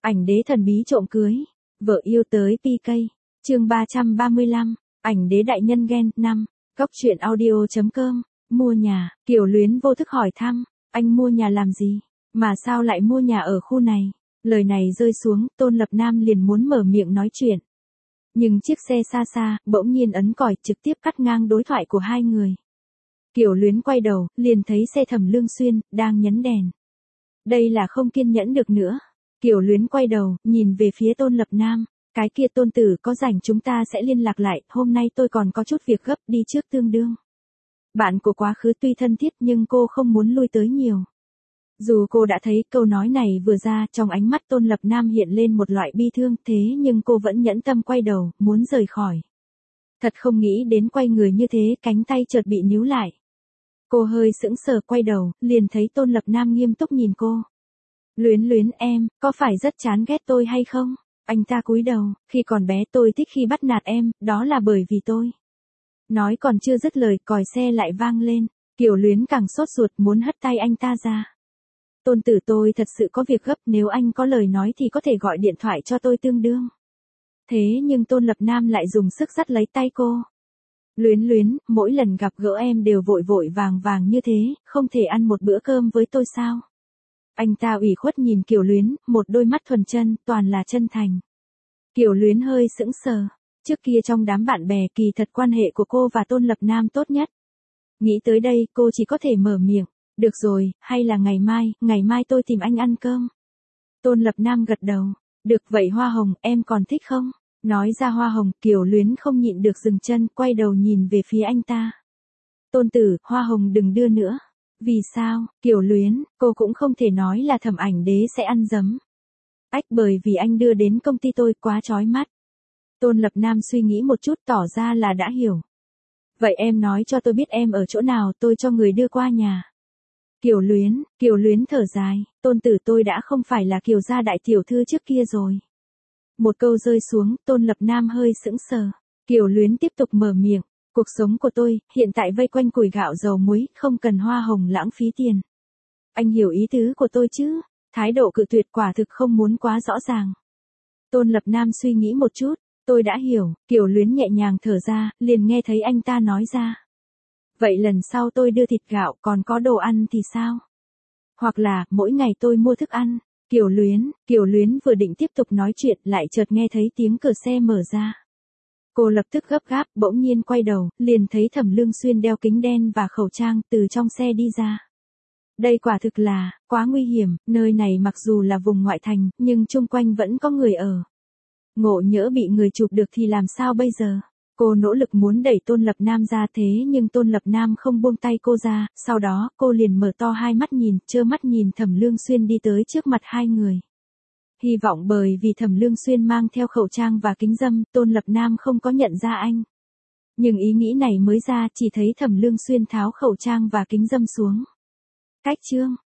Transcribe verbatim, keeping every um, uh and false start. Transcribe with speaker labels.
Speaker 1: Ảnh đế thần bí trộm cưới, vợ yêu tới pê ca. Chương ba trăm ba mươi lăm, ảnh đế đại nhân ghen năm. Góc truyện audio chấm com. Mua nhà, Kiều Luyến vô thức hỏi thăm, anh mua nhà làm gì, mà sao lại mua nhà ở khu này? Lời này rơi xuống, Tôn Lập Nam liền muốn mở miệng nói chuyện. Nhưng chiếc xe xa xa, bỗng nhiên ấn còi trực tiếp cắt ngang đối thoại của hai người. Kiều Luyến quay đầu, liền thấy xe Thẩm Lương Xuyên, đang nhấn đèn. Đây là không kiên nhẫn được nữa. Kiều Luyến quay đầu, nhìn về phía Tôn Lập Nam. Cái kia Tôn tử có rảnh chúng ta sẽ liên lạc lại, hôm nay tôi còn có chút việc gấp đi trước tương đương. Bạn của quá khứ tuy thân thiết nhưng cô không muốn lui tới nhiều. Dù cô đã thấy câu nói này vừa ra, trong ánh mắt Tôn Lập Nam hiện lên một loại bi thương, thế nhưng cô vẫn nhẫn tâm quay đầu, muốn rời khỏi. Thật không nghĩ đến quay người như thế, cánh tay chợt bị níu lại. Cô hơi sững sờ quay đầu, liền thấy Tôn Lập Nam nghiêm túc nhìn cô. Luyến Luyến em, có phải rất chán ghét tôi hay không? Anh ta cúi đầu, khi còn bé tôi thích khi bắt nạt em, đó là bởi vì tôi. Nói còn chưa dứt lời, còi xe lại vang lên. Kiều Luyến càng sốt ruột muốn hất tay anh ta ra. Tôn tử tôi thật sự có việc gấp, nếu anh có lời nói thì có thể gọi điện thoại cho tôi tương đương. Thế nhưng Tôn Lập Nam lại dùng sức dắt lấy tay cô. Luyến Luyến, mỗi lần gặp gỡ em đều vội vội vàng vàng như thế, không thể ăn một bữa cơm với tôi sao? Anh ta ủy khuất nhìn Kiều Luyến, một đôi mắt thuần chân, toàn là chân thành. Kiều Luyến hơi sững sờ. Trước kia trong đám bạn bè kỳ thật quan hệ của cô và Tôn Lập Nam tốt nhất. Nghĩ tới đây, cô chỉ có thể mở miệng. Được rồi, hay là ngày mai, ngày mai tôi tìm anh ăn cơm. Tôn Lập Nam gật đầu. Được vậy hoa hồng, em còn thích không? Nói ra hoa hồng, Kiều Luyến không nhịn được dừng chân, quay đầu nhìn về phía anh ta. Tôn tử, hoa hồng đừng đưa nữa. Vì sao, Kiều Luyến, cô cũng không thể nói là Thẩm ảnh đế sẽ ăn dấm. Ách, bởi vì anh đưa đến công ty tôi quá chói mắt. Tôn Lập Nam suy nghĩ một chút tỏ ra là đã hiểu. Vậy em nói cho tôi biết em ở chỗ nào, tôi cho người đưa qua nhà. Kiều Luyến, Kiều Luyến thở dài, tôn tử tôi đã không phải là Kiều gia đại tiểu thư trước kia rồi. Một câu rơi xuống, Tôn Lập Nam hơi sững sờ. Kiều Luyến tiếp tục mở miệng. Cuộc sống của tôi, hiện tại vây quanh củi gạo dầu muối, không cần hoa hồng lãng phí tiền. Anh hiểu ý tứ của tôi chứ? Thái độ cự tuyệt quả thực không muốn quá rõ ràng. Tôn Lập Nam suy nghĩ một chút. Tôi đã hiểu, Kiều Luyến nhẹ nhàng thở ra, liền nghe thấy anh ta nói ra. Vậy lần sau tôi đưa thịt gạo, còn có đồ ăn thì sao? Hoặc là, mỗi ngày tôi mua thức ăn. Kiều Luyến, Kiều Luyến vừa định tiếp tục nói chuyện, lại chợt nghe thấy tiếng cửa xe mở ra. Cô lập tức gấp gáp, bỗng nhiên quay đầu, liền thấy Thẩm Lương Xuyên đeo kính đen và khẩu trang từ trong xe đi ra. Đây quả thực là, quá nguy hiểm, nơi này mặc dù là vùng ngoại thành, nhưng chung quanh vẫn có người ở. Ngộ nhỡ bị người chụp được thì làm sao bây giờ? Cô nỗ lực muốn đẩy Tôn Lập Nam ra thế nhưng Tôn Lập Nam không buông tay cô ra, sau đó cô liền mở to hai mắt nhìn, trơ mắt nhìn Thẩm Lương Xuyên đi tới trước mặt hai người. Hy vọng bởi vì Thẩm Lương Xuyên mang theo khẩu trang và kính râm, Tôn Lập Nam không có nhận ra anh. Nhưng ý nghĩ này mới ra, chỉ thấy Thẩm Lương Xuyên tháo khẩu trang và kính râm xuống. Cách chương